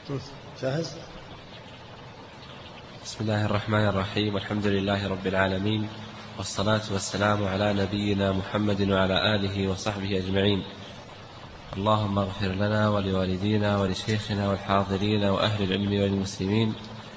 جاهز؟ بسم الله الرحمن الرحيم. الحمد لله رب العالمين، والصلاة والسلام على نبينا محمد وعلى آله وصحبه أجمعين. اللهم اغفر لنا ولوالدينا ولشيخنا والحاضرين وأهل العلم والمسلمين.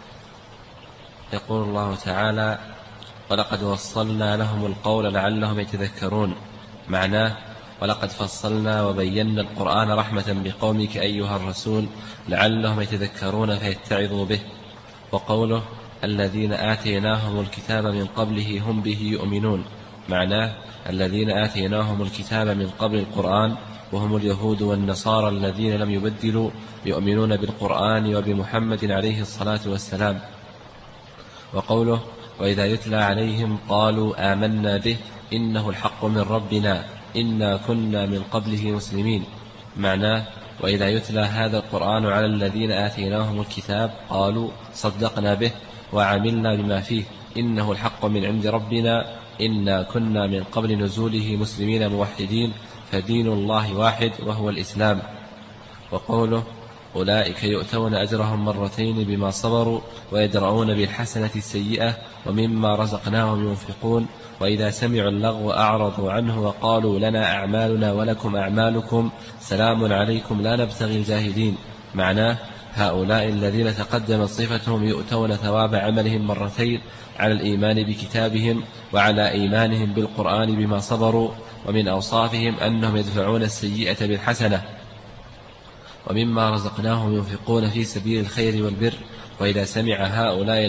يقول الله تعالى: ولقد وصلنا لهم القول لعلهم يتذكرون. معناه: ولقد فصلنا وبينا القرآن رحمة بقومك أيها الرسول لعلهم يتذكرون فيتعظوا به. وقوله: الذين آتيناهم الكتاب من قبله هم به يؤمنون. معناه: الذين آتيناهم الكتاب من قبل القرآن وهم اليهود والنصارى الذين لم يبدلوا يؤمنون بالقرآن وبمحمد عليه الصلاة والسلام. وقوله: وإذا يتلى عليهم قالوا آمنا به إنه الحق من ربنا إنا كنا من قبله مسلمين. معناه: وإذا يتلى هذا القرآن على الذين آتيناهم الكتاب قالوا صدقنا به وعملنا بما فيه إنه الحق من عند ربنا إنا كنا من قبل نزوله مسلمين موحدين فدين الله واحد وهو الإسلام. وقوله: أولئك يؤتون أجرهم مرتين بما صبروا ويدرؤون بالحسنة السيئة ومما رزقناهم ينفقون وإذا سمعوا اللغو أعرضوا عنه وقالوا لنا أعمالنا ولكم أعمالكم سلام عليكم لا نبتغي الجاهلين. معناه: هؤلاء الذين تقدمت صفتهم يؤتون ثواب عملهم مرتين على الإيمان بكتابهم وعلى إيمانهم بالقرآن بما صبروا. ومن أوصافهم أنهم يدفعون السيئة بالحسنة ومما رزقناهم ينفقون في سبيل الخير والبر. وإذا سمع هؤلاء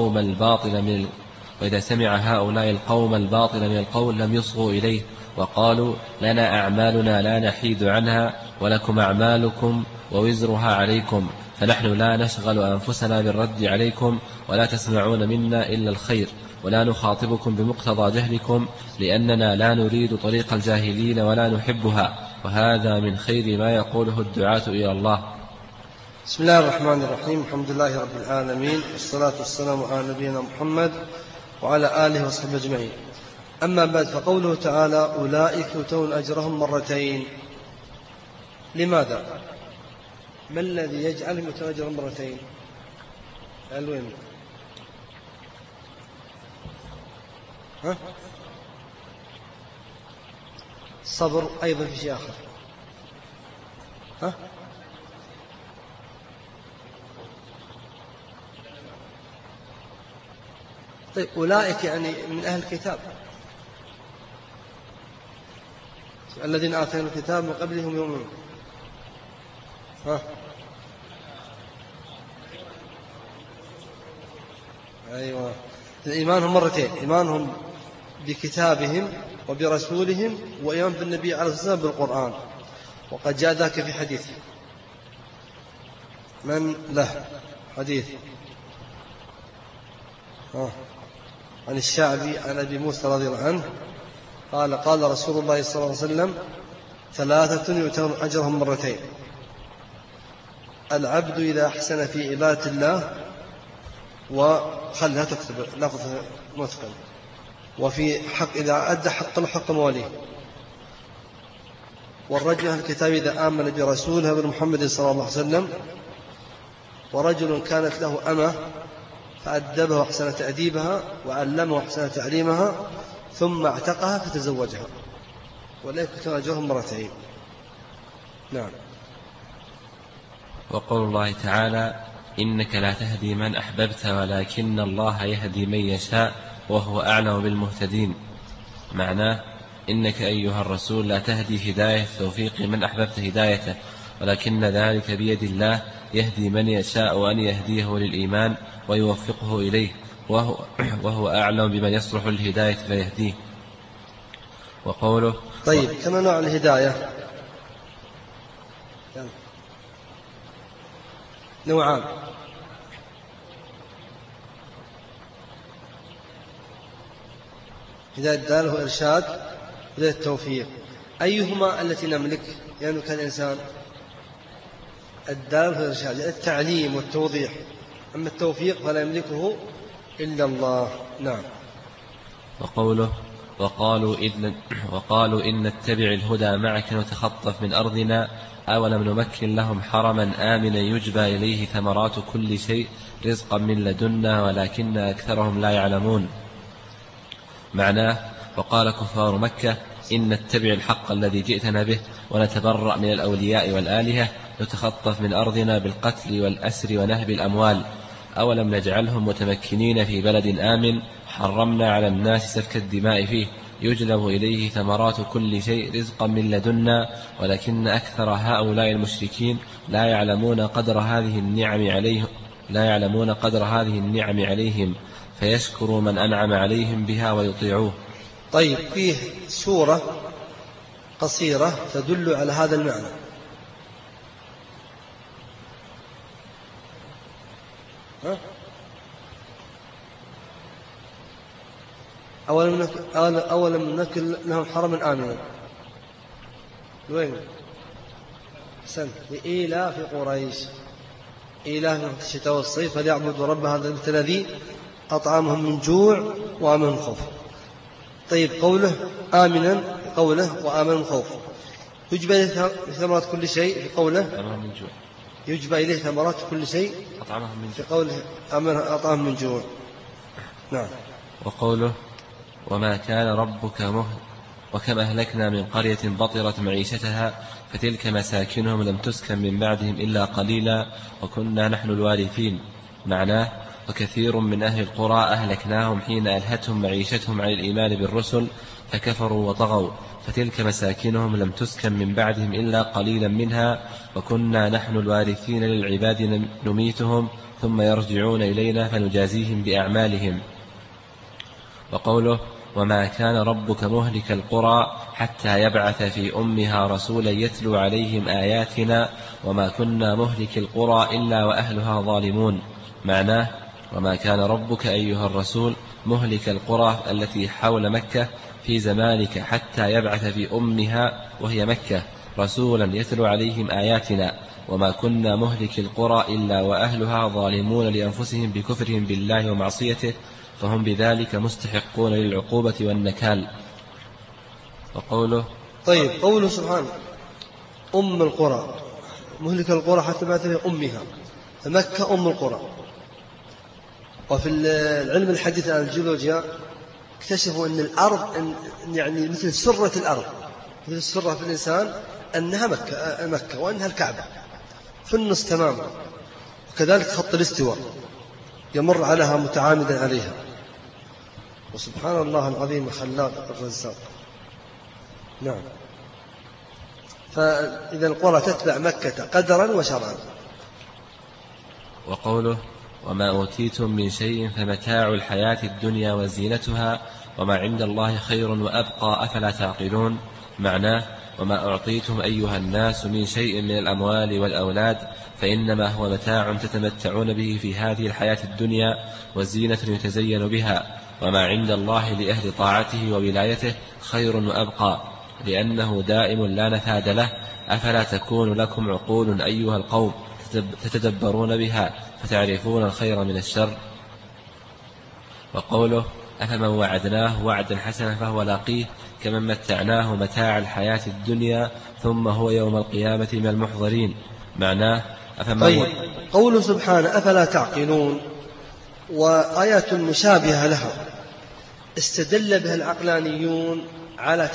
القوم الباطل من القول لم يصغوا إليه وقالوا لنا أعمالنا لا نحيد عنها ولكم أعمالكم ووزرها عليكم فنحن لا نشغل أنفسنا بالرد عليكم ولا تسمعون منا إلا الخير ولا نخاطبكم بمقتضى جهلكم لأننا لا نريد طريق الجاهلين ولا نحبها وهذا من خير ما يقوله الدعاة إلى الله. بسم الله الرحمن الرحيم. الحمد لله رب العالمين، والصلاة والسلام على نبينا محمد وعلى آله وصحبه أجمعين. أما بعد، فقوله تعالى: أولئك يؤتون أجرهم مرتين. لماذا؟ ما الذي يجعلهم يؤتون أجرهم مرتين؟ الوين؟ الصبر أيضا في شيء آخر. طيب، أولئك يعني من أهل الكتاب الذين آتينا الكتاب من قبلهم يؤمنون. أيوة، إيمانهم مرتين: إيمانهم بكتابهم وبرسولهم وإيمان بالنبي عليه الصلاة والسلام بالقرآن. وقد جاء ذاك في حديث من له حديث عن الشعبي عن أبي موسى رضي الله عنه قال: قال رسول الله صلى الله عليه وسلم: ثلاثة يؤتون أجرهم مرتين: العبد إذا أحسن في عبادة الله وخلها تكتب لفظ متقن، وفي حق إذا أدى حق مواليه، والرجل أهل الكتاب إذا آمن برسوله محمد صلى الله عليه وسلم، ورجل كانت له أمة فأدبه وأحسن تأديبها وعلمه وأحسن تعليمها ثم اعتقها فتزوجها، ولذلك كان أجرهم مرتين. نعم. وقول الله تعالى: إنك لا تهدي من أحببت ولكن الله يهدي من يشاء وهو أعلم بالمهتدين. معناه: إنك أيها الرسول لا تهدي هداية توفيق من أحببت هدايته ولكن ذلك بيد الله يهدي من يشاء أن يهديه للإيمان ويوفقه إليه وهو أعلم بمن يصلح الهداية فيهديه. وقوله: طيب، كما نوع الهداية نوعان: هداية الدلالة وإرشاد، هداية التوفيق. أيهما التي نملك يملك الإنسان؟ الدلالة والإرشاد، التعليم والتوضيح. أما التوفيق فلا يملكه إلا الله. نعم. وقوله: وقالوا إن نتبع الهدى معك نتخطف من أرضنا أولم نمكن لهم حرما آمنا يجبى إليه ثمرات كل شيء رزقا من لدنا ولكن أكثرهم لا يعلمون. معناه: وقال كفار مكة: إن نتبع الحق الذي جئتنا به ونتبرأ من الأولياء والآلهة نتخطف من أرضنا بالقتل والأسر ونهب الأموال، أولم نجعلهم متمكنين في بلد آمن حرمنا على الناس سفك الدماء فيه يجلب إليه ثمرات كل شيء رزقا من لدنا ولكن أكثر هؤلاء المشركين لا يعلمون قدر هذه النعم عليهم فيشكروا من أنعم عليهم بها ويطيعوه. طيب، فيه سورة قصيرة تدل على هذا المعنى. أولم نمكن لهم حرما آمنا. وين؟ لإيلاف قريش إيلاف الشتاء والصيف فليعبدوا رب هذا البيت الذي أطعمهم من جوع وآمنهم خوف. طيب، قوله آمنا، قوله وآمن من خوف، يجبى إليه ثمرات كل شيء في قوله يجبى إليه ثمرات كل شيء في قوله أطعمهم من جوع. نعم. وقوله: وما كان ربك وكم أهلكنا من قرية بطرت معيشتها فتلك مساكنهم لم تسكن من بعدهم إلا قليلا وكنا نحن الوارثين. معناه: وكثير من أهل القرى أهلكناهم حين ألهتهم معيشتهم عن الإيمان بالرسل فكفروا وطغوا، فتلك مساكنهم لم تسكن من بعدهم إلا قليلا منها وكنا نحن الوارثين للعباد نميتهم ثم يرجعون إلينا فنجازيهم بأعمالهم. وقوله: وما كان ربك مهلك القرى حتى يبعث في أمها رسولا يتلو عليهم آياتنا وما كنا مهلك القرى إلا وأهلها ظالمون. معناه: وما كان ربك أيها الرسول مهلك القرى التي حول مكة في زمانك حتى يبعث في أمها وهي مكة رسولا يتلو عليهم آياتنا وما كنا مهلك القرى إلا وأهلها ظالمون لأنفسهم بكفرهم بالله ومعصيته فهم بذلك مستحقون للعقوبة والنكال. وقوله: طيب، قوله سبحانه أم القرى، مهلك القرى حتى بعث في أمها، مكة أم القرى. وفي العلم الحديث عن الجيولوجيا اكتشفوا أن الأرض يعني مثل سرة الأرض، مثل السرة في الإنسان، أنها مكة وأنها الكعبة في النص تماما، وكذلك خط الاستواء يمر عليها متعامدا عليها. وسبحان الله العظيم الخلاق الرزاق. نعم. فإذا القرى تتبع مكة قدرا وشرعا. وقوله: وما أوتيتم من شيء فمتاع الحياة الدنيا وزينتها وما عند الله خير وأبقى أفلا تعقلون. معناه: وما أعطيتم أيها الناس من شيء من الأموال والأولاد فإنما هو متاع تتمتعون به في هذه الحياة الدنيا وزينة يتزين بها، وما عند الله لأهل طاعته وولايته خير وأبقى لأنه دائم لا نفاد له. أفلا تكون لكم عقول أيها القوم تتدبرون بها فتعرفون الخير من الشر. وقوله: أفمن وعدناه وعدا حسنا فهو لاقيه كمن متعناه متاع الحياة الدنيا ثم هو يوم القيامة من المحضرين. معناه: طيب، قوله سبحانه أفلا تعقلون وآيات مشابهة لها استدل بها العقلانيون على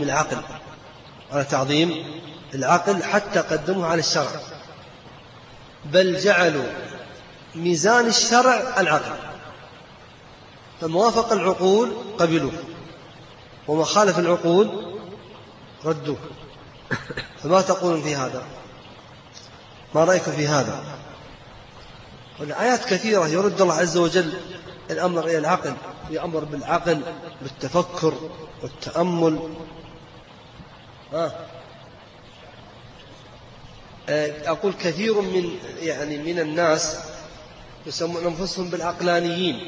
تعظيم العقل حتى قدموه على الشرع، بل جعلوا ميزان الشرع العقل، فما وافق العقول قبلوه وما خالف العقول ردوه. فما تقولون في هذا؟ ما رأيكم في هذا؟ والآيات كثيرة يرد الله عز وجل الأمر إلى العقل، يأمر بالعقل بالتفكر والتأمل. أقول كثير من الناس يسمون أنفسهم بالعقلانيين،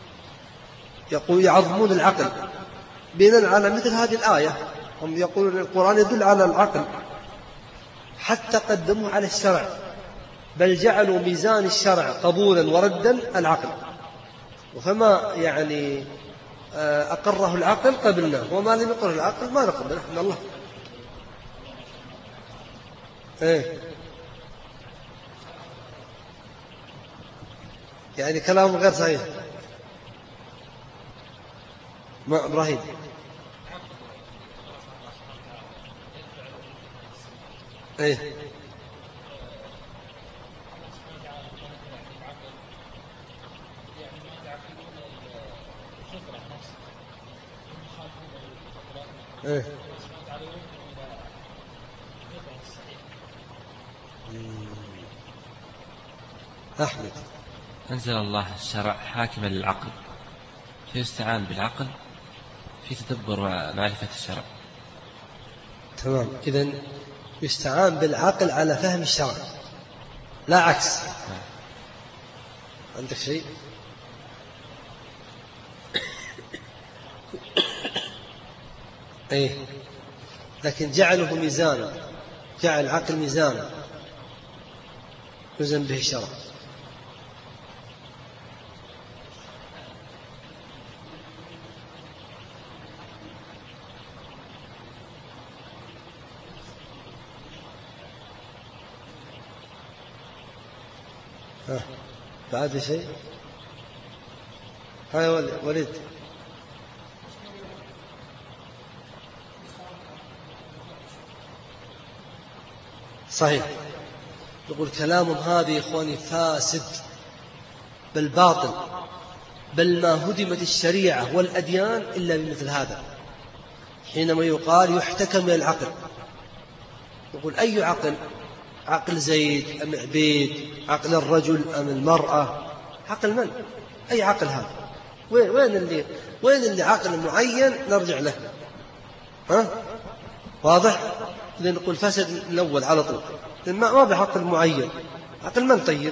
يعظمون العقل بناء على مثل هذه الآية. هم يقولون القرآن يدل على العقل حتى قدموا على الشرع، بل جعلوا ميزان الشرع قبولا وردا العقل، وفما أقره العقل قبلناه وما لم يقره العقل ما نقبل. نحن الله. إيه يعني كلام غير صحيح. ما إبراهيم إيه إيه أحمد. أنزل الله الشرع حاكما للعقل، فيستعان بالعقل في تدبر ومعرفة الشرع. تمام، إذن يستعان بالعقل على فهم الشرع لا عكس. عندك شيء؟ إيه لكن جعله ميزانا، جعل العقل ميزانا يوزن به الشرع. بعد شيء؟ هاي وليد. صحيح، يقول كلام هذا يا إخواني فاسد بل باطل، بل ما هدمت الشريعة والأديان إلا بمثل هذا. حينما يقال يحتكم من العقل، يقول أي عقل؟ عقل زيد أم عبيد؟ عقل الرجل أم المرأة؟ عقل من؟ أي عقل هذا؟ وين اللي عقل معين نرجع له؟ ها؟ واضح؟ إذا نقول فسد الأول على طول، ما بعقل معين. عقل من طيب؟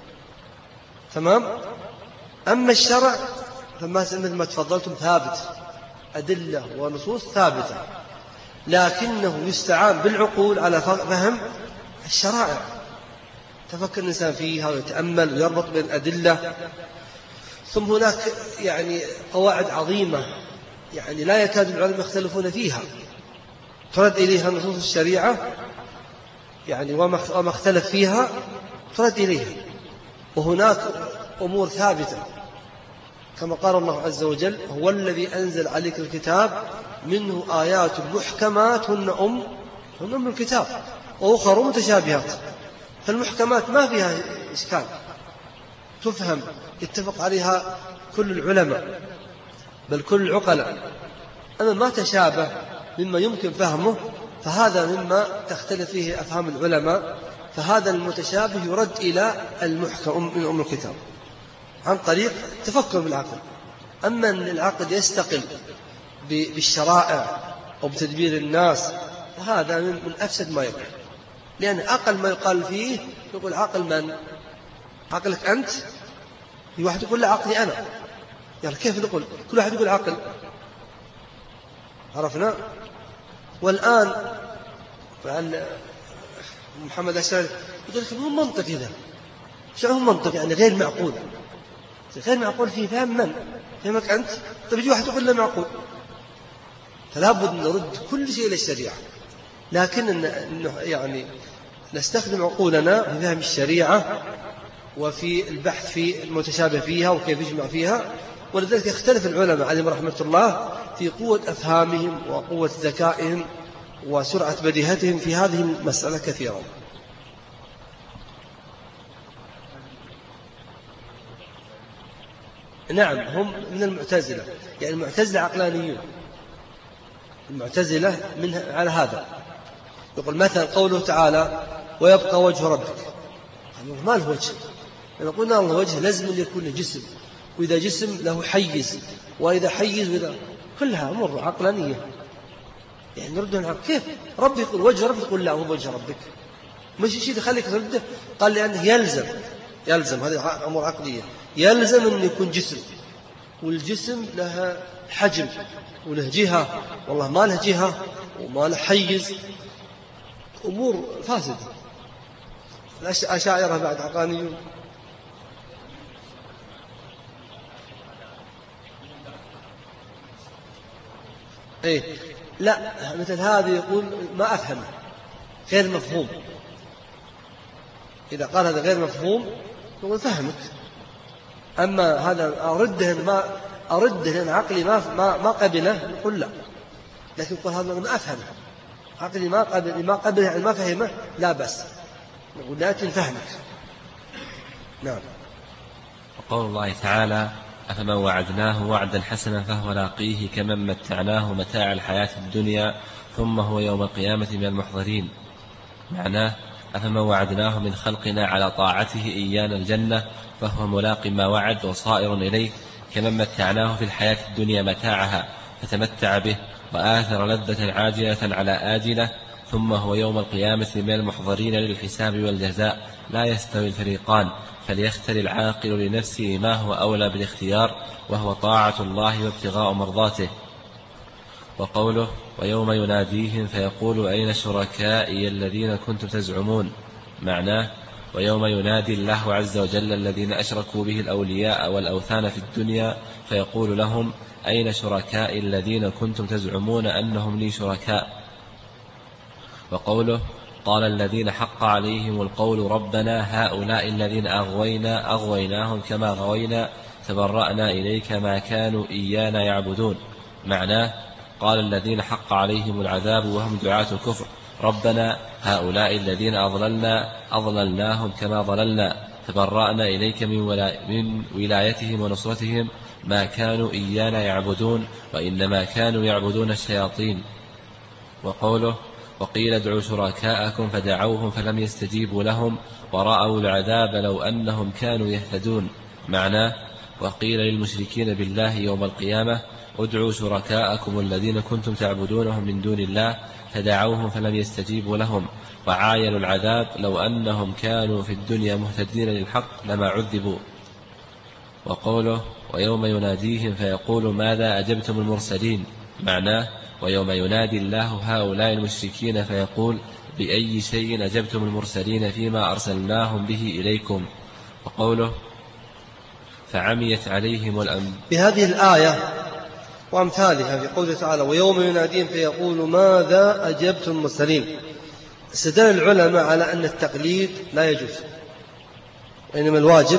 تمام. أما الشرع فما مثل ما تفضلتم ثابت، أدلة ونصوص ثابتة، لكنه يستعان بالعقول على فهم الشرائع. تفكر الإنسان فيها ويتأمل ويربط بين الأدلة. ثم هناك يعني قواعد عظيمة يعني لا يكاد العلماء يختلفون فيها، ترد إليها نصوص الشريعة يعني وما اختلف فيها ترد إليها. وهناك أمور ثابتة كما قال الله عز وجل: هو الذي أنزل عليك الكتاب منه آيات محكمات هن أم الكتاب وأخر متشابهات. فالمحكمات ما فيها إشكال، تفهم، يتفق عليها كل العلماء بل كل العقلاء. أما ما تشابه مما يمكن فهمه فهذا مما تختلف فيه أفهام العلماء، فهذا المتشابه يرد إلى المحكم من أم الكتاب عن طريق تفكر بالعقل. أما أن العقل يستقل بالشرائع أو بتدبير الناس فهذا من أفسد ما يقول، لأن أقل ما يقال فيه يقول عقل من؟ عقلك أنت؟ في واحد يقول لا عقلي أنا، يعني كيف نقول؟ كل واحد يقول عقل. عرفنا؟ والآن محمد أشار يقول لك مو منطق إذا شو هو منطق؟ يعني غير معقول، غير معقول فيه فهم من؟ فهمك أنت؟ طيب يجي واحد يقول لا معقول. فلا بد نرد كل شيء إلى الشريعة، لكن يعني نستخدم عقولنا في فهم الشريعة وفي البحث في المتشابه فيها وكيف يجمع فيها. ولذلك يختلف العلماء عليهم رحمة الله في قوة أفهامهم وقوة ذكائهم وسرعة بديهتهم في هذه المسألة كثيرا. نعم، هم من المعتزلة، يعني المعتزلة عقلانيون. المعتزلة من على هذا يقول مثلا قوله تعالى: ويبقى وجه ربك. ما له وجه؟ يعني قلنا الله وجه لازم أن يكون له جسم، وإذا جسم له حيز، وإذا حيز وإذا كلها أمور عقلانية. يعني نرد العقل كيف ربي يقول وجه ربك تقول لا هو وجه ربك؟ مش شيء يخليك ترده. قال لأنه يلزم هذه أمور عقلية، يلزم أن يكون جسم، والجسم له حجم وله جهة، والله ما له جهة وما له حيز، أمور فاسدة. الأشاعرة بعد عقلانيون. إيه لا، مثل هذا يقول ما أفهمه، غير مفهوم. إذا قال هذا غير مفهوم نقول فهمك. أما هذا أرده لأن عقلي ما قبله، نقول لا. لكن يقول هذا ما أفهمه، عقلي ما قبله يعني ما فهمه، لا بس نقول لكن فهمك. نعم. وقول الله تعالى: أفمن وعدناه وعدا حسنا فهو لاقيه كمن متعناه متاع الحياة الدنيا ثم هو يوم القيامة من المحضرين. معناه: أفمن وعدناه من خلقنا على طاعته إيانا الجنة فهو ملاق ما وعد وصائر إليه، كمن متعناه في الحياة الدنيا متاعها فتمتع به وآثر لذة عاجلة على آجلة ثم هو يوم القيامة من المحضرين للحساب والجزاء. لا يستوي الفريقان، فليختر العاقل لنفسه ما هو أولى بالاختيار، وهو طاعة الله وابتغاء مرضاته. وقوله: ويوم يناديهم فيقول أين شركائي الذين كنتم تزعمون. معناه: ويوم ينادي الله عز وجل الذين أشركوا به الأولياء والأوثان في الدنيا فيقول لهم: أين شركائي الذين كنتم تزعمون أنهم لي شركاء. وقوله: قال الذين حق عليهم القول ربنا هؤلاء الذين أغويناهم كما غوينا تبرأنا إليك ما كانوا إيانا يعبدون. معناه: قال الذين حق عليهم العذاب وهم دعاة الكفر ربنا هؤلاء الذين أضللناهم كما ضللنا تبرأنا إليك من ولايتهم ونصرتهم ما كانوا إيانا يعبدون وإنما كانوا يعبدون الشياطين. وقوله: وقيل ادعوا شركاءكم فدعوهم فلم يستجيبوا لهم ورأوا العذاب لو أنهم كانوا يهتدون. معناه: وقيل للمشركين بالله يوم القيامة ادعوا شركاءكم الذين كنتم تعبدونهم من دون الله فدعوهم فلم يستجيبوا لهم وعاينوا العذاب لو أنهم كانوا في الدنيا مهتدين للحق لما عذبوا. وقوله: ويوم يناديهم فيقول ماذا أجبتم المرسلين. معناه: ويوم ينادي الله هؤلاء المشركين فيقول بأي شيء أجبتم المرسلين فيما أرسلناهم به إليكم. وقوله: فعميت عليهم الأنباء. بهذه الآية وأمثالها في قوله تعالى: ويوم يناديهم فيقول ماذا أجبتم المرسلين، استدل العلماء على أن التقليد لا يجوز، وإنما الواجب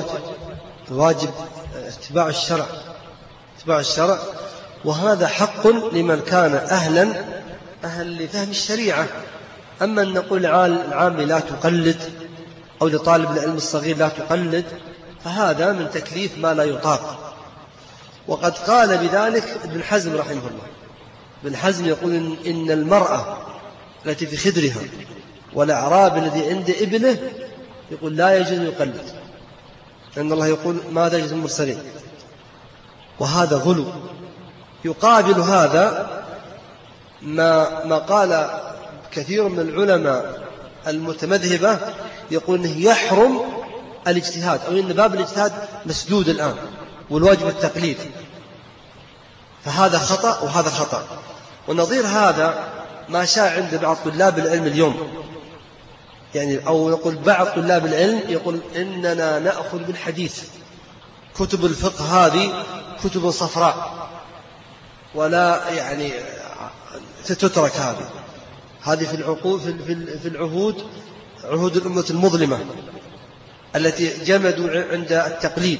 اتباع الشرع، وهذا حق لمن كان أهل لفهم الشريعة. أما أن نقول العام لا تقلد أو لطالب العلم الصغير لا تقلد، فهذا من تكليف ما لا يطاق. وقد قال بذلك ابن حزم رحمه الله. ابن حزم يقول إن المرأة التي في خدرها والأعراب الذي عند ابنه يقول لا يجوز يقلد، لأن الله يقول ماذا يجوز المرسلين، وهذا غلو. يقابل هذا ما قال كثير من العلماء المتمذهبة، يقول إنه يحرم الاجتهاد، أو إن باب الاجتهاد مسدود الآن والواجب التقليد، فهذا خطأ وهذا خطأ. ونظير هذا ما شاء عند بعض طلاب العلم اليوم، يعني أو نقول بعض طلاب العلم يقول إننا نأخذ بالحديث، كتب الفقه هذه كتب صفراء ولا يعني تترك، هذه في العقود في العهود، عهود الأمة المظلمة التي جمدوا عند التقليد.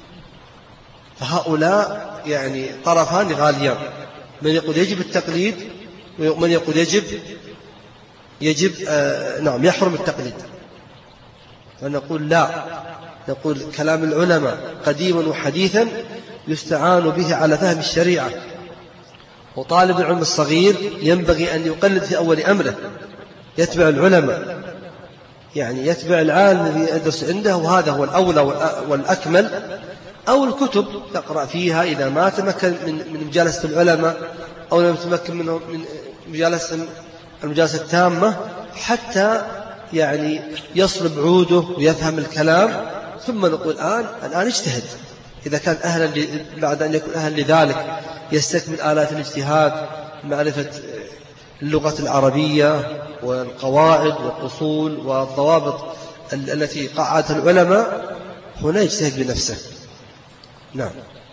فهؤلاء يعني طرفان غاليان، من يقول يجب التقليد ومن يقول يجب يحرم التقليد. فنقول لا، نقول كلام العلماء قديما وحديثا يستعان به على فهم الشريعة، وطالب العلم الصغير ينبغي أن يقلد في أول أمره، يتبع العلماء، يعني يتبع العالم الذي يدرس عنده، وهذا هو الأولى والأكمل. أو الكتب تقرأ فيها إذا ما تمكن من مجالسة العلماء أو لم يتمكن منه من المجالسة التامة، حتى يعني يصلب عوده ويفهم الكلام، ثم نقول الآن اجتهد. إذا كان أهلا بعد أن يكون أهلا لذلك يستكمل آلات الاجتهاد، معرفة اللغة العربية والقواعد والأصول والضوابط التي قعدتها العلماء، هنا يجتهد بنفسه. نعم.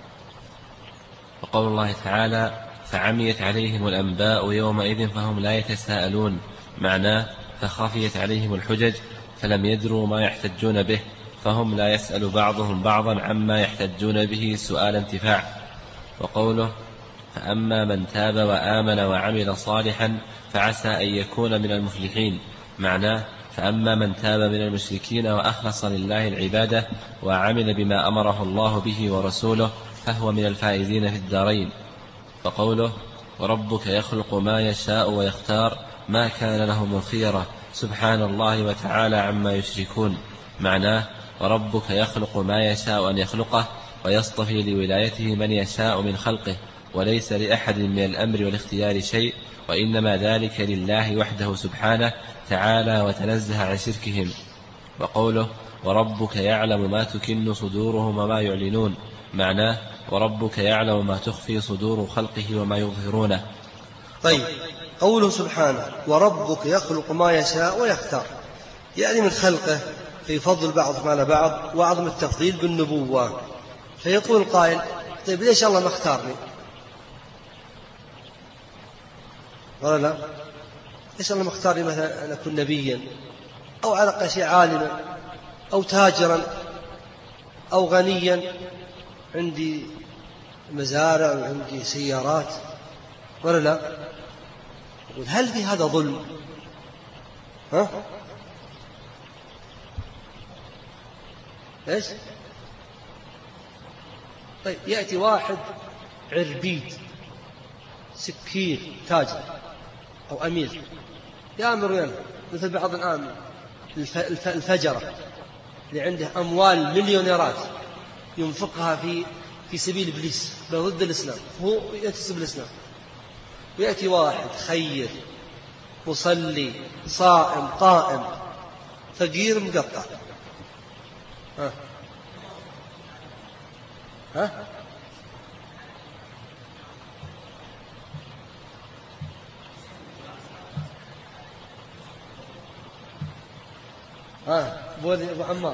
وقول الله تعالى: فعميت عليهم الأنباء يومئذ فهم لا يتساءلون. معناه: فخفيت عليهم الحجج فلم يدروا ما يحتجون به، فهم لا يسأل بعضهم بعضا عما يحتجون به سؤال انتفاع. وقوله فأما من تاب وآمن وعمل صالحا فعسى أن يكون من المفلحين، معناه فأما من تاب من المشركين وأخلص لله العبادة وعمل بما أمره الله به ورسوله فهو من الفائزين في الدارين. وقوله وربك يخلق ما يشاء ويختار ما كان لهم الخيرة سبحان الله وتعالى عما يشركون، معناه وربك يخلق ما يشاء أن يخلقه ويصطفي لولايته من يشاء من خلقه، وليس لأحد من الأمر والاختيار شيء، وإنما ذلك لله وحده سبحانه تعالى وتنزه عن شركهم. وقوله وربك يعلم ما تكن صدورهم وما يعلنون، معناه وربك يعلم ما تخفي صدور خلقه وما يظهرونه. طيب، قوله سبحانه وربك يخلق ما يشاء ويختار، يعني من خلقه في فضل بعضهم على بعض وعظم التفضيل بالنبوة. فيقول القائل طيب ليش الله ما اختارني؟ ولا لا؟ ليش الله ما اختارني مثلا أن أكون نبيا أو على الأقل شيء عالما أو تاجرا أو غنيا عندي مزارع وعندي سيارات، ولا لا؟ يقول هل في هذا ظلم؟ ايش؟ طيب يأتي واحد عربيد سكير تاجر أو أمير يأمر وينهى، مثل بعض الآن الفجرة اللي عنده أموال مليونيرات ينفقها في سبيل إبليس ضد الإسلام، هو ينتسب الإسلام. ويأتي واحد خير مصلي صائم قائم فقير مقطع، بولي أبو عمار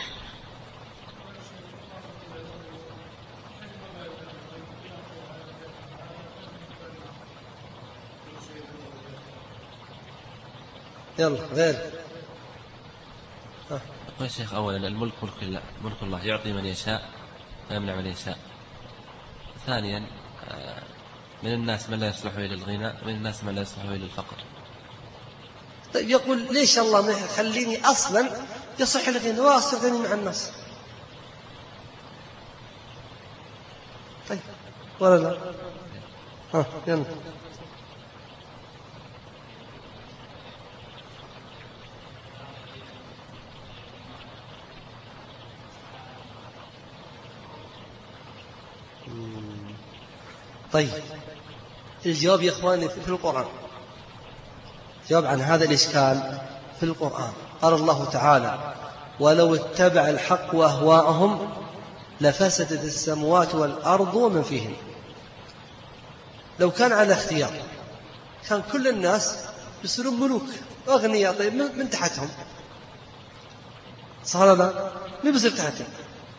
يلا غير. يا شيخ أولا الملك ملك الله يعطي من يشاء ويمنع من يشاء. ثانيا من الناس من لا يصلح إلى الغنى ومن الناس من لا يصلح إلى الفقر. طيب يقول ليش الله ما يخليني أصلا يصح الغنى وأصير غني مع الناس؟ طيب ولا لا؟ يلا. طيب الجواب يا إخواني في القرآن، جواب عن هذا الإشكال في القرآن. قال الله تعالى ولو اتبع الحق أهواءهم لفسدت السماوات والأرض ومن فيهن. لو كان على اختيار كان كل الناس يصيرون ملوك أغنياء. طيب من تحتهم صار لا من بصير تحتهم؟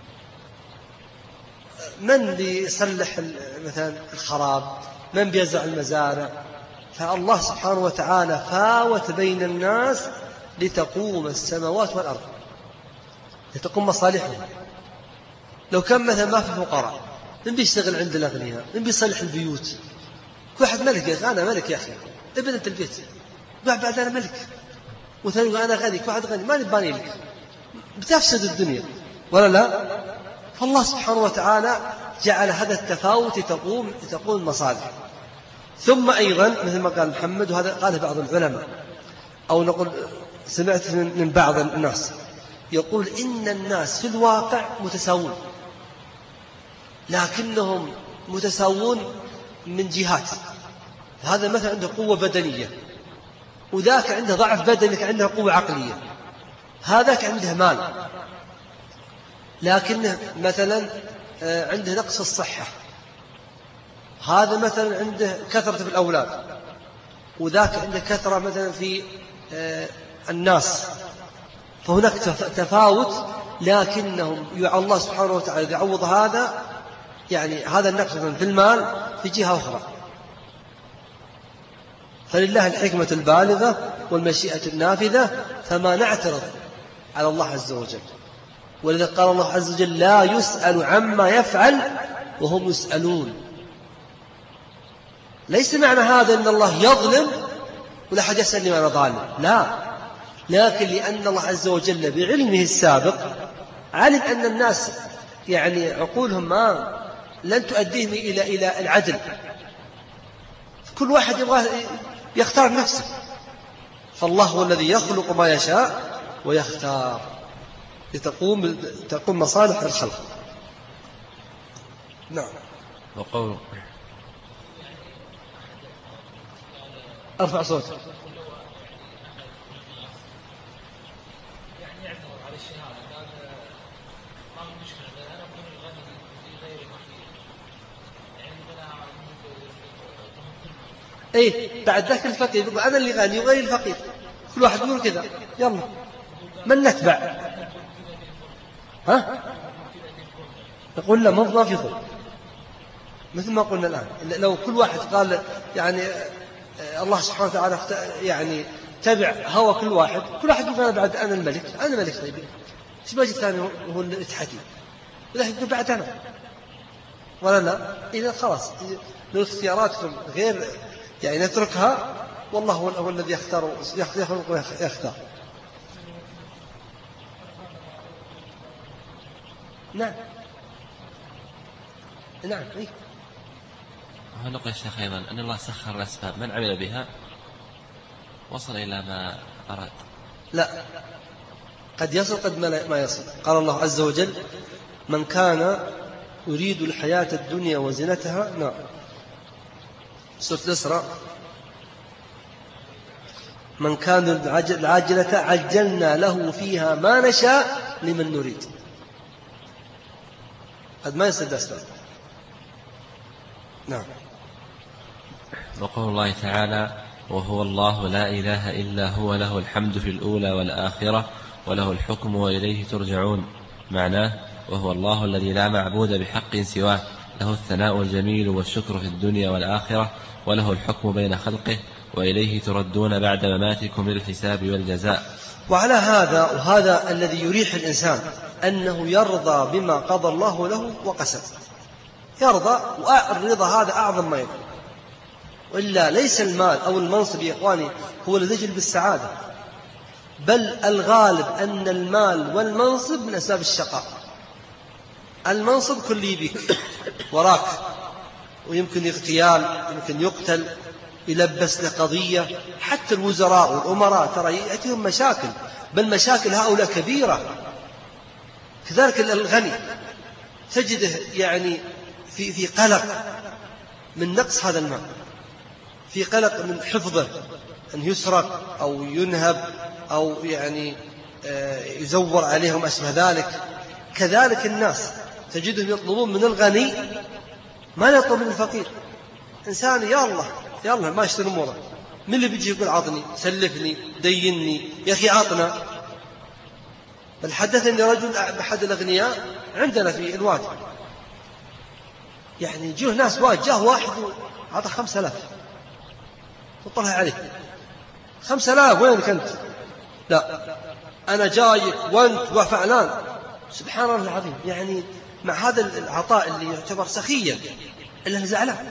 من بيصلح مثلا الخراب؟ من بيزرع المزارع؟ فالله سبحانه وتعالى فاوت بين الناس لتقوم السماوات والأرض، لتقوم مصالحهم. لو كان مثلا ما في فقراء، من بيشتغل عند الأغنياء؟ من بيصلح البيوت؟ كل واحد ملك، يا أخي أنا ملك يا أخي ابن أنت البيت، واحد بعد أنا ملك، وثاني يقول أنا غني، كل واحد غني ما نباني لك، بتفسد الدنيا ولا لا؟ فالله سبحانه وتعالى جعل هذا التفاوت تقوم المصالح. ثم أيضا مثل ما قال محمد، وهذا قاله بعض العلماء أو نقول سمعت من بعض الناس يقول إن الناس في الواقع متساوون، لكنهم متساوون من جهات. هذا مثلا عنده قوة بدنية، وذاك عنده ضعف بدني، عنده قوة عقلية. هذاك عنده مال لكنه مثلا عنده نقص الصحة. هذا مثلا عنده كثرة في الأولاد، وذاك عنده كثرة مثلا في الناس. فهناك تفاوت، لكنهم الله سبحانه وتعالى يعوض هذا، يعني هذا النقص في المال في جهة أخرى. فلله الحكمة البالغة والمشيئة النافذة، فما نعترض على الله عز وجل. ولذا قال الله عز وجل لا يسأل عما يفعل وهم يسألون. ليس معنى هذا أن الله يظلم ولا أحد يسألني وأنا ظالم، لا، لكن لأن الله عز وجل بعلمه السابق علم أن الناس يعني عقولهم ما لن تؤديهم إلى العدل، كل واحد يبغى يختار نفسه، فالله هو الذي يخلق ما يشاء ويختار لتقوم مصالح الخلق. نعم. وقول أرفع صوتك. إيه بعد ذاك الفقير يقول أنا اللي غني وغير الفقير، كل واحد يقول كذا، يلا من نتبع؟ ها؟ نقول لا ما في خلق، مثل ما قلنا الآن لو كل واحد قال يعني الله سبحانه وتعالى يعني تبع هوى كل واحد يقول أنا بعد أنا الملك، أنا ملك طيب إيش باجي ثاني هو اللي يتحكي، ولا يقول بعد أنا ولا لا. إذا خلاص لو اختياراتكم غير يعني نتركها، والله هو الذي يخلق ويختار. نعم نعم. إيه؟ ونقول الشيخ أيضا أن الله سخر الأسباب، من عمل بها وصل إلى ما أراد. لا، قد يصل قد ما يصل. قال الله عز وجل من كان يريد الحياة الدنيا وزينتها، نعم، سورة الإسراء، من كان العاجلة عجلنا له فيها ما نشاء لمن نريد. قد ما يصل الأسباب. نعم. وقول الله تعالى وهو الله لا إله إلا هو له الحمد في الأولى والآخرة وله الحكم وإليه ترجعون. معناه وهو الله الذي لا معبود بحق سواه، له الثناء الجميل والشكر في الدنيا والآخرة، وله الحكم بين خلقه وإليه تردون بعد مماتكم للحساب والجزاء. وعلى هذا وهذا الذي يريح الإنسان أنه يرضى بما قضى الله له وقسم، يرضى، والرضا هذا أعظم ما يكون. وإلا ليس المال أو المنصب يا إخواني هو الذي يجلب السعادة، بل الغالب أن المال والمنصب من أسباب الشقاء. المنصب كل يبيك وراك، ويمكن اغتيال، يمكن يقتل، يلبس لقضية. حتى الوزراء والأمراء ترى يأتيهم مشاكل، بل مشاكل هؤلاء كبيرة. كذلك الغني تجده يعني في قلق من نقص هذا المال، في قلق من حفظه، أن يسرق أو ينهب أو يعني يزور عليهم أشبه ذلك. كذلك الناس تجدهم يطلبون من الغني ما يطلب من الفقير. إنسان يا الله ما يشتري أموره، من اللي بيجي يقول عطني، سلفني، ديني، يا أخي عطنا. بل حدثني رجل أحد الأغنياء عندنا في الوادي، يعني جوه ناس جاه واحد وعطى 5000، وطلع عليه 5000، وينك أنت؟ لا أنا جايك وأنت وفعلان. سبحان الله العظيم، يعني مع هذا العطاء اللي يعتبر سخيا إلا زعلان.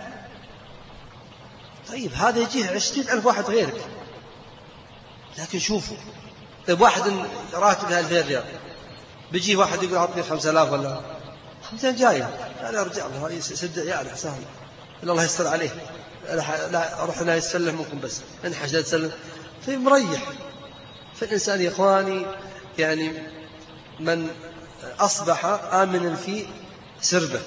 طيب هذا يجيه 20,000 واحد غيرك، لكن شوفوا، طيب واحد راتبه 2000 ريال، بيجيه واحد يقول عطني 5000 ولا 5000 جاية، أنا أرجع له يسد يعني سهل، الله يستر عليه، لا أروح لا يسلم منكم بس انحش لا تسلم، في مريح. فالإنسان يا إخواني يعني من أصبح آمنا في سربه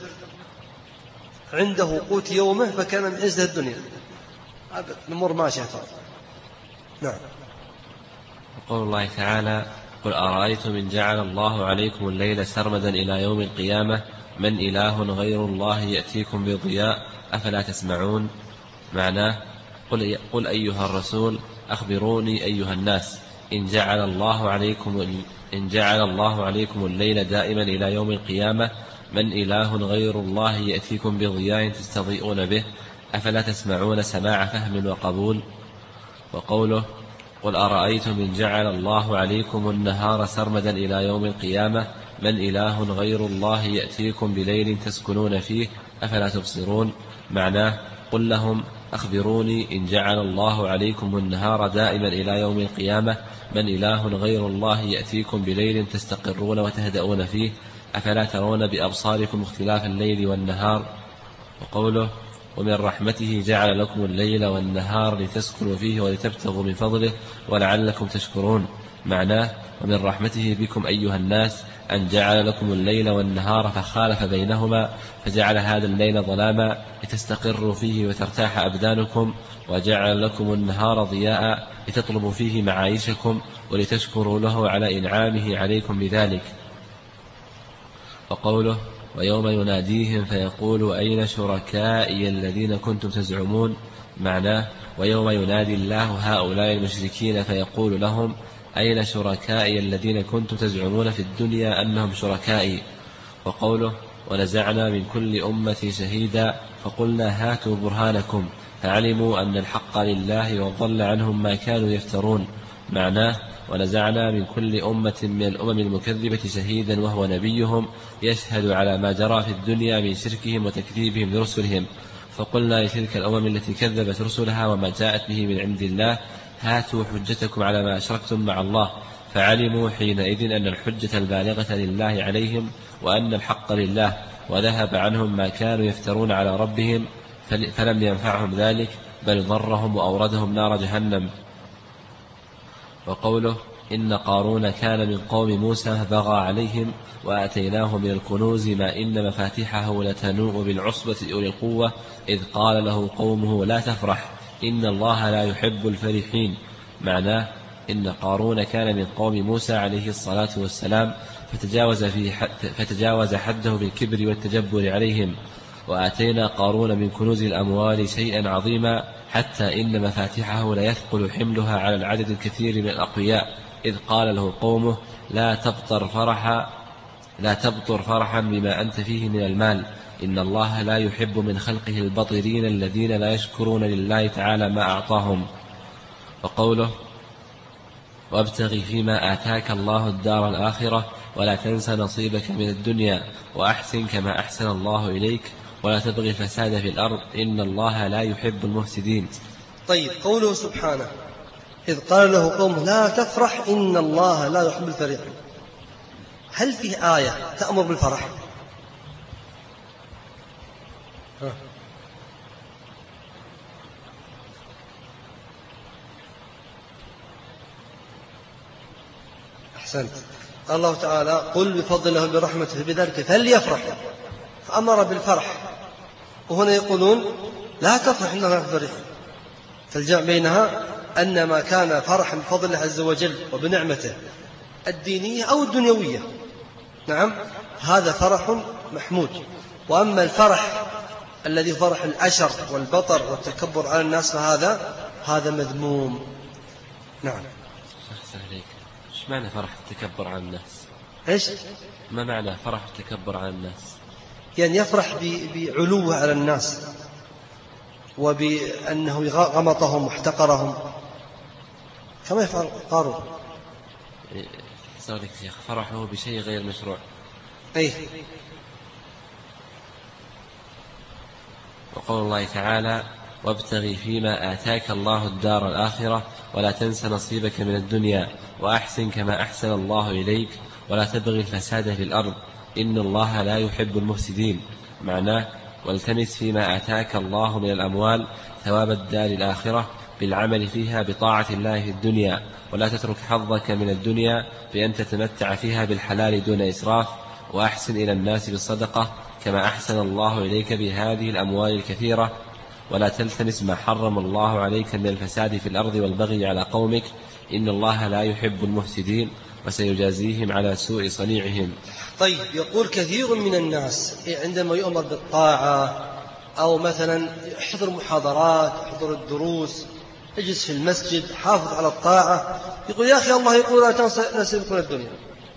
عنده قوت يومه فكان من عزة الدنيا. الأمور ماشية. نعم. وقول الله تعالى قل أرأيتم إن جعل الله عليكم الليل سرمدا إلى يوم القيامة من إله غير الله يأتيكم بضياء أفلا تسمعون. معناه قل أيها الرسول أخبروني أيها الناس إن جعل الله عليكم الليل دائما إلى يوم القيامة من إله غير الله يأتيكم بضياء تستضيئون به أفلا تسمعون سماع فهم وقبول. وقوله قل أرأيتم إن جعل الله عليكم النهار سرمدا إلى يوم القيامة من إله غير الله يأتيكم بليل تسكنون فيه أفلا تبصرون. معناه قل لهم أخبروني إن جعل الله عليكم النهار دائما إلى يوم القيامة من إله غير الله يأتيكم بليل تستقرون وتهدؤون فيه أفلا ترون بأبصاركم اختلاف الليل والنهار. وقوله ومن رحمته جعل لكم الليل والنهار لتسكنوا فيه ولتبتغوا من فضله ولعلكم تشكرون. معناه ومن رحمته بكم أيها الناس أن جعل لكم الليل والنهار فخالف بينهما فجعل هذا الليل ظلاما لتستقروا فيه وترتاح أبدانكم وجعل لكم النهار ضياء لتطلبوا فيه معايشكم ولتشكروا له على إنعامه عليكم بذلك. وقوله ويوم يناديهم فيقول أين شركائي الذين كنتم تزعمون. معناه ويوم ينادي الله هؤلاء المشركين فيقول لهم أين شركائي الذين كنتم تزعمون في الدنيا أنهم شركائي. وقوله ونزعنا من كل أمة شهيدا فقلنا هاتوا برهانكم فعلموا أن الحق لله وضل عنهم ما كانوا يفترون. معناه ونزعنا من كل أمة من الأمم المكذبة شهيدا وهو نبيهم يشهد على ما جرى في الدنيا من شركهم وتكذيبهم لرسلهم فقلنا لتلك الأمم التي كذبت رسلها وما جاءت به من عند الله هاتوا حجتكم على ما أشركتم مع الله فعلموا حينئذ أن الحجة البالغة لله عليهم وأن الحق لله وذهب عنهم ما كانوا يفترون على ربهم فلم ينفعهم ذلك بل ضرهم وأوردهم نار جهنم. وقوله إن قارون كان من قوم موسى بغى عليهم وآتيناه من الكنوز ما إن مفاتحه لتنوء بالعصبة أولي القوة إذ قال له قومه لا تفرح إن الله لا يحب الفرحين. معناه إن قارون كان من قوم موسى عليه الصلاة والسلام فتجاوز حده بالكبر والتجبر عليهم وآتينا قارون من كنوز الأموال شيئا عظيما حتى إن مفاتحه ليثقل حملها على العدد الكثير من الأقوياء إذ قال له قومه لا تبطر فرحا بما أنت فيه من المال إن الله لا يحب من خلقه البطرين الذين لا يشكرون لله تعالى ما أعطاهم. وقوله وابتغ فيما آتاك الله الدار الآخرة ولا تنس نصيبك من الدنيا وأحسن كما أحسن الله إليك ولا تبغي الفساد في الأرض إن الله لا يحب المفسدين. طيب قوله سبحانه إذ قال له قوم لا تفرح إن الله لا يحب الفرح هل فيه آية تأمر بالفرح؟ أحسنت. قال الله تعالى قل بفضله برحمته بذلك فليفرحوا فأمر بالفرح وهنا يقولون لا تفرح إن الله لا يفرح فالجمع بينها أن ما كان فرحا بفضل الله عز وجل وبنعمته الدينية أو الدنيوية نعم هذا فرح محمود. وأما الفرح الذي فرح العشر والبطر والتكبر على الناس فهذا مذموم. نعم. ايش معنى فرح التكبر على الناس؟ ايش؟ ما معنى فرح التكبر على الناس؟ يعني يفرح بعلوه على الناس وبأنه غمطهم واحتقرهم كما يفعل قارون. صادق شيخ فرحه بشيء غير مشروع. أي. وقول الله تعالى وابتغي فيما آتاك الله الدار الآخرة ولا تنس نصيبك من الدنيا وأحسن كما أحسن الله إليك ولا تبغي الفساد في الأرض إن الله لا يحب المفسدين. معناه والتمس فيما آتاك الله من الأموال ثواب الدار الآخرة بالعمل فيها بطاعة الله في الدنيا ولا تترك حظك من الدنيا بأن تتمتع فيها بالحلال دون إسراف وأحسن إلى الناس بالصدقة كما أحسن الله إليك بهذه الأموال الكثيرة ولا تلتمس ما حرم الله عليك من الفساد في الأرض والبغي على قومك إن الله لا يحب المفسدين وسيجازيهم على سوء صنيعهم. طيب يقول كثير من الناس عندما يؤمر بالطاعة أو مثلا يحضر محاضرات يحضر الدروس يجلس في المسجد حافظ على الطاعة يقول يا أخي الله يقول لا تنسى نصيبك من الدنيا.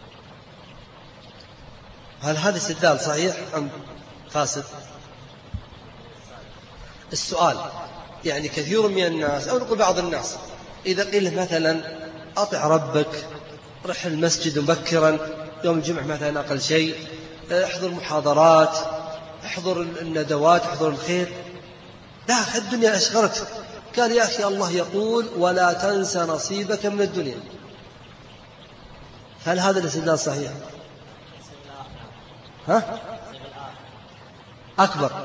هل هذا استدلال صحيح أم فاسد؟ السؤال يعني كثير من الناس أو نقول بعض الناس إذا قيل مثلا أطع ربك، رح المسجد مبكرا يوم الجمعة مثلا أقل شيء، احضر محاضرات، احضر الندوات، احضر الخير، لا، الدنيا أشغلتك. قال يا أخي الله يقول ولا تنسى نصيبك من الدنيا. هل هذا الاستدلال صحيح؟ ها؟ أكبر.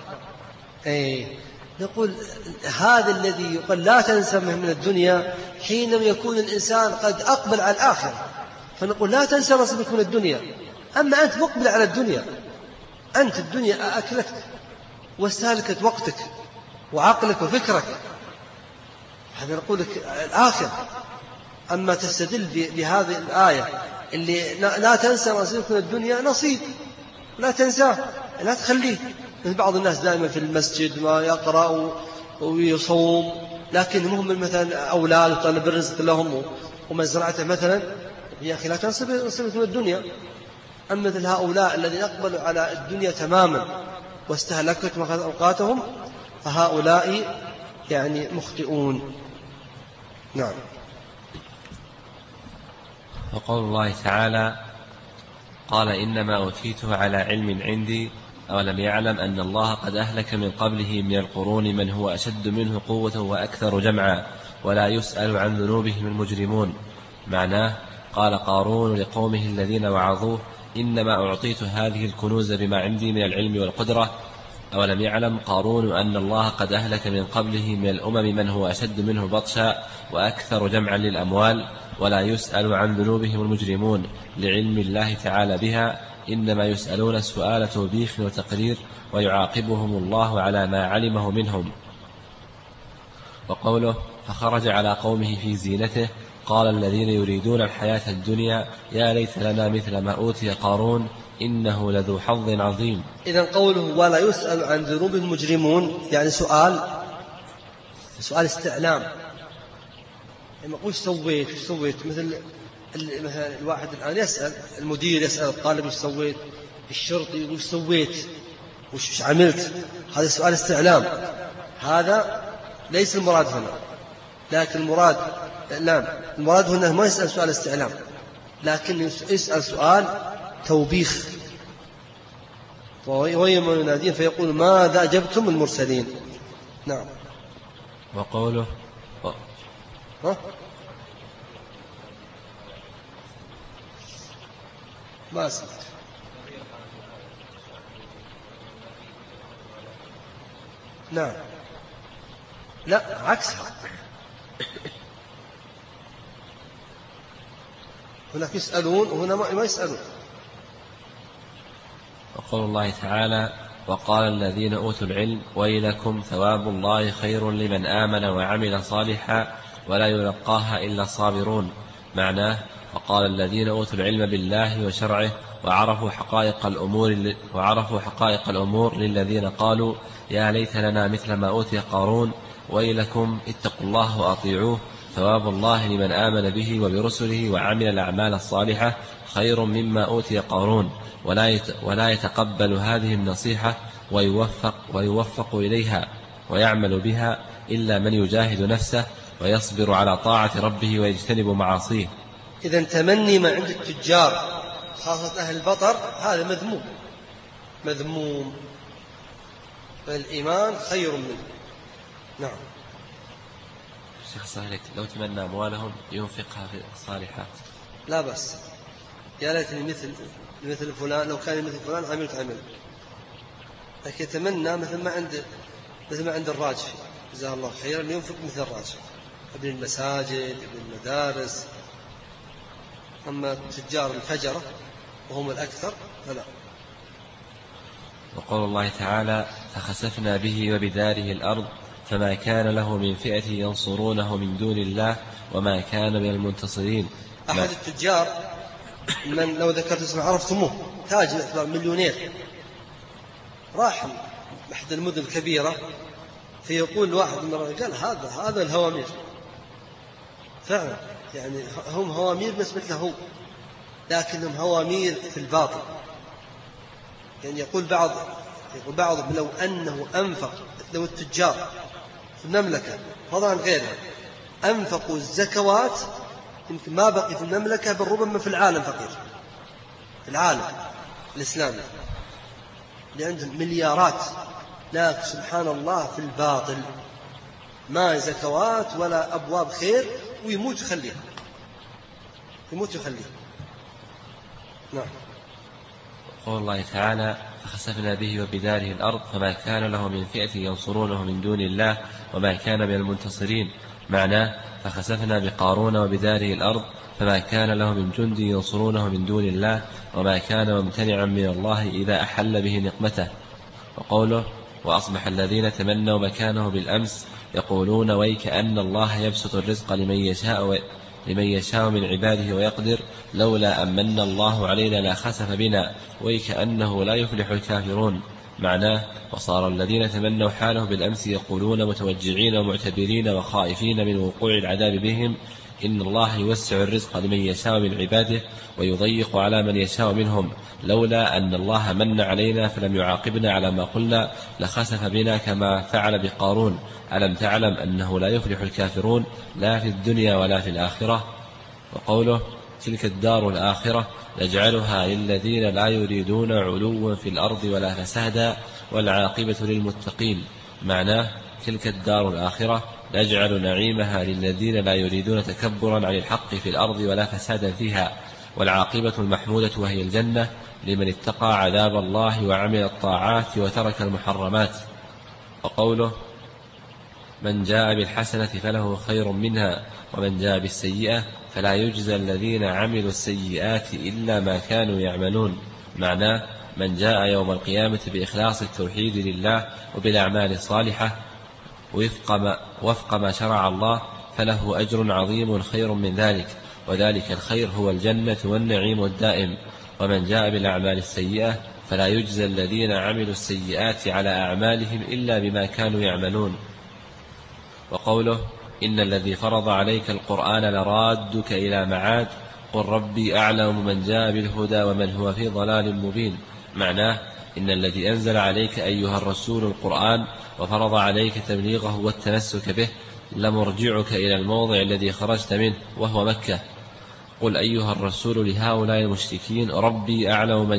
نقول هذا الذي يقول لا تنسى من الدنيا حينما يكون الإنسان قد أقبل على الآخرة، فنقول لا تنسى نصيبك من الدنيا. أما أنت مقبل على الدنيا، أنت الدنيا أكلتك واستهلكت وقتك وعقلك وفكرك، هذا نقول لك الآخرة. أما تستدل بهذه الآية اللي لا تنسى نصيبك من الدنيا، نصيب لا تنساه، لا تخليه. بعض الناس دائما في المسجد ما يقرأ ويصوم، لكن مهم مثلا أولاد وطلب الرزق لهم ومزرعته مثلا، يا أخي لا تنسى نصيبك من الدنيا. أما مثل هؤلاء الذين يقبلوا على الدنيا تماما واستهلكت أوقاتهم، فهؤلاء يعني مخطئون. نعم. وقول الله تعالى قال إنما أوتيته على علم عندي أولم يعلم أن الله قد أهلك من قبله من القرون من هو أشد منه قوة وأكثر جمعا ولا يسأل عن ذنوبهم المجرمون. معناه قال قارون لقومه الذين وعظوه إنما أعطيت هذه الكنوز بما عندي من العلم والقدرة. أولم يعلم قارون أن الله قد أهلك من قبله من الأمم من هو أشد منه بطشا وأكثر جمعا للأموال ولا يسأل عن ذنوبهم المجرمون لعلم الله تعالى بها، إنما يسألون سؤال توبيخ وتقرير ويعاقبهم الله على ما علمه منهم. وقوله فخرج على قومه في زينته قال الذين يريدون الحياة الدنيا يا ليت لنا مثل ما أوتي قارون إنه لذو حظ عظيم. إذن قوله ولا يسأل عن ذنوب المجرمون يعني سؤال استعلام، يعني وش سويت مثلا الواحد الآن يسأل المدير، يسأل الطالب وش سويت، الشرطي وش سويت، وش عملت، هذا سؤال استعلام. هذا ليس المراد هنا، لكن المراد هنا ما يسأل سؤال استعلام، لكن يسأل سؤال توبيخ. ويوم ينادين فيقول ماذا أجبتم المرسلين. نعم. وقوله ما أسمع. نعم، لا عكسها، هناك يسألون وهنا ما يسألون. وقول الله تعالى وقال الذين أوتوا العلم ويلكم ثواب الله خير لمن آمن وعمل صالحا ولا يلقاها إلا الصابرون. معناه وقال الذين أوتوا العلم بالله وشرعه وعرفوا حقائق الأمور للذين قالوا يا ليت لنا مثل ما أوتي قارون ويلكم اتقوا الله وأطيعوه ثواب الله لمن آمن به وبرسله وعمل الأعمال الصالحة خير مما أوتي قارون ولا يتقبل هذه النصيحة ويوفق إليها ويعمل بها إلا من يجاهد نفسه ويصبر على طاعة ربه ويجتنب معاصيه. إذن تمني ما عند التجار خاصة أهل البطر هذا مذموم، فالإيمان خير منه. نعم. شيخ صحيح لو تمنى أموالهم ينفقها في الصالحات لا بس، يا ليتني مثل فلان، لو كان مثل فلان عملت، لكن يتمنى مثل ما عند الراجحي جزاه الله خيرا ينفق مثل الراجحي، ابن المساجد ابن المدارس. أما تجار الفجرة وهم الأكثر فلا. وقول الله تعالى فخسفنا به وبداره الأرض فما كان له من فئة ينصرونه من دون الله وما كان من المنتصرين. أحد التجار من لو ذكرت اسمه عرفتموه، تاجر مليونير، راح أحد المدن الكبيرة فيقول واحد من الرجال هذا الهوامير فعلا، يعني هم هوامير بالنسبة له، لكنهم هوامير في الباطل. يعني يقول بعضهم لو أنه أنفق، لو التجار في المملكة فضلا عن غيرها أنفقوا الزكوات يمكن ما بقي في المملكة بل ربما في العالم فقير، في العالم الإسلامي، لأنهم مليارات، لكن سبحان الله في الباطل، ما زكوات ولا أبواب خير، ويموت يخليها، يموت يخليها. نعم. قول الله تعالى: فخسفنا به وبداره الأرض فما كان له من فئة ينصرونه من دون الله وما كان من المنتصرين. معناه: فخسفنا بقارون وبداره الأرض فما كان له من جند ينصرونه من دون الله وما كان ممتنعا من الله إذا أحل به نقمته. وقوله: وأصبح الذين تمنوا مكانه بالأمس يقولون ويك أن الله يبسط الرزق لمن يشاء من عباده ويقدر لولا أمن الله علينا لخسف بنا ويك أنه لا يفلح الكافرون. معناه: وصار الذين تمنوا حاله بالأمس يقولون متوجعين ومعتبرين وخائفين من وقوع العذاب بهم إن الله يوسع الرزق لمن يشاء من عباده ويضيق على من يشاء منهم لولا أن الله من علينا فلم يعاقبنا على ما قلنا لخسف بنا كما فعل بقارون ألم تعلم أنه لا يفلح الكافرون لا في الدنيا ولا في الآخرة. وقوله: تلك الدار الآخرة نجعلها للذين لا يريدون علوا في الأرض ولا فسادا والعاقبة للمتقين. معناه: تلك الدار الآخرة نجعل نعيمها للذين لا يريدون تكبرا عن الحق في الأرض ولا فسادا فيها، والعاقبة المحمودة وهي الجنة لمن اتقى عذاب الله وعمل الطاعات وترك المحرمات. وقوله: من جاء بالحسنة فله خير منها ومن جاء بالسيئة فلا يجزى الذين عملوا السيئات إلا ما كانوا يعملون. معناه: من جاء يوم القيامة بإخلاص التوحيد لله وبالأعمال الصالحة وفق ما شرع الله فله أجر عظيم خير من ذلك، وذلك الخير هو الجنة والنعيم الدائم. ومن جاء بالأعمال السيئة فلا يجزى الذين عملوا السيئات على أعمالهم إلا بما كانوا يعملون. وقوله: إن الذي فرض عليك القرآن لرادك إلى معاد قل ربي أعلم من جاء بالهدى ومن هو في ضلال مبين. معناه: إن الذي أنزل عليك أيها الرسول القرآن وفرض عليك تبليغه والتمسك به لمرجعك إلى الموضع الذي خرجت منه وهو مكة. قل أيها الرسول لهؤلاء المشركين ربي أعلم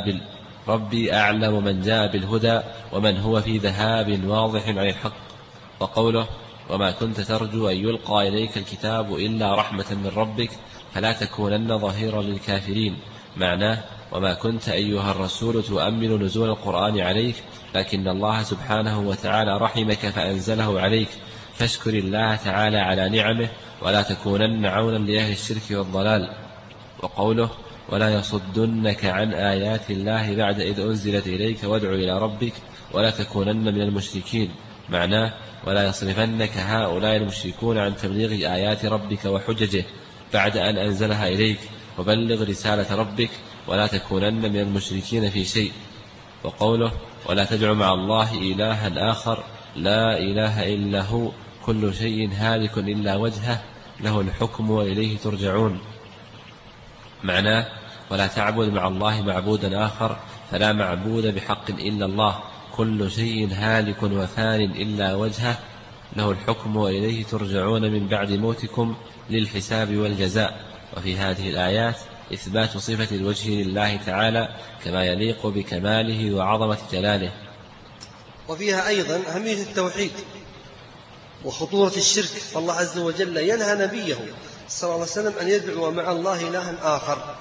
من جاء بالهدى ومن هو في ذهاب واضح عن الحق. وقوله: وما كنت ترجو أن يلقى إليك الكتاب إلا رحمة من ربك فلا تكونن ظهيرا للكافرين. معناه: وما كنت أيها الرسول تؤمن نزول القرآن عليك لكن الله سبحانه وتعالى رحمك فأنزله عليك فاشكر الله تعالى على نعمه ولا تكونن عونا لأهل الشرك والضلال. وقوله: ولا يصدنك عن آيات الله بعد إذ أنزلت إليك وادع إلى ربك ولا تكونن من المشركين. معناه: ولا يصرفنك هؤلاء المشركون عن تبليغ آيات ربك وحججه بعد أن أنزلها إليك وبلغ رسالة ربك ولا تكونن من المشركين في شيء. وقوله: ولا تدع مع الله إلها آخر لا إله إلا هو كل شيء هالك إلا وجهه له الحكم وإليه ترجعون. معناه: ولا تعبد مع الله معبودا آخر فلا معبود بحق إلا الله كل شيء هالك وفان إلا وجهه له الحكم وإليه ترجعون من بعد موتكم للحساب والجزاء. وفي هذه الآيات إثبات صفة الوجه لله تعالى كما يليق بكماله وعظمة جلاله. وفيها أيضا أهمية التوحيد وخطورة الشرك، فالله عز وجل ينهى نبيه صلى الله عليه وسلم أن يدعو مع الله إلها آخر،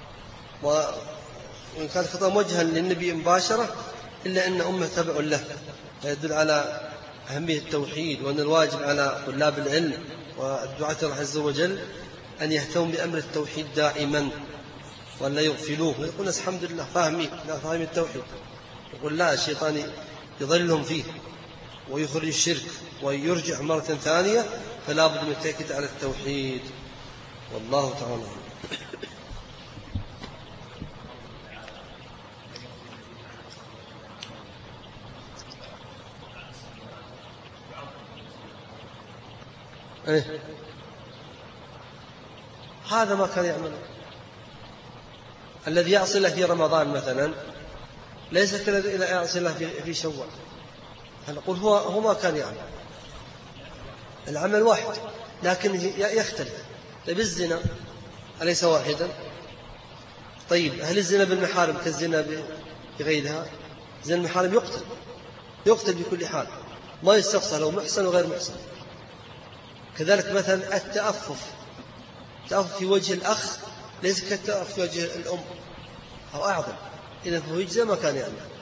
وإن كان الخطاب موجها للنبي مباشرة إلا أن أمه تبع له، فيدل على أهمية التوحيد وأن الواجب على طلاب العلم والدعاة الله عز وجل أن يهتموا بأمر التوحيد دائما ولا يغفلوه، ويقول الحمد لله فاهمين التوحيد، يقول لا، الشيطان يضلهم فيه ويخرج الشرك ويرجع مرة ثانية، فلا بد من التأكيد على التوحيد. والله تعالى هذا ما كان يعمل. الذي يعصي الله في رمضان مثلا ليس كالذي يعصي الله في شوال. نقول هو ما كان يعمل، العمل واحد، لكن يختلف. طيب الزنا أليس واحدا؟ طيب هل الزنا بالمحارم كالزنا بغيرها؟ زنا المحارم يقتل بكل حال، ما يستقصى لو محسن وغير محسن. كذلك مثلا التأفف في وجه الأخ ليس كالتأفف في وجه الأم أو أعظم، إذا فهو يجزى ما كان يعمل.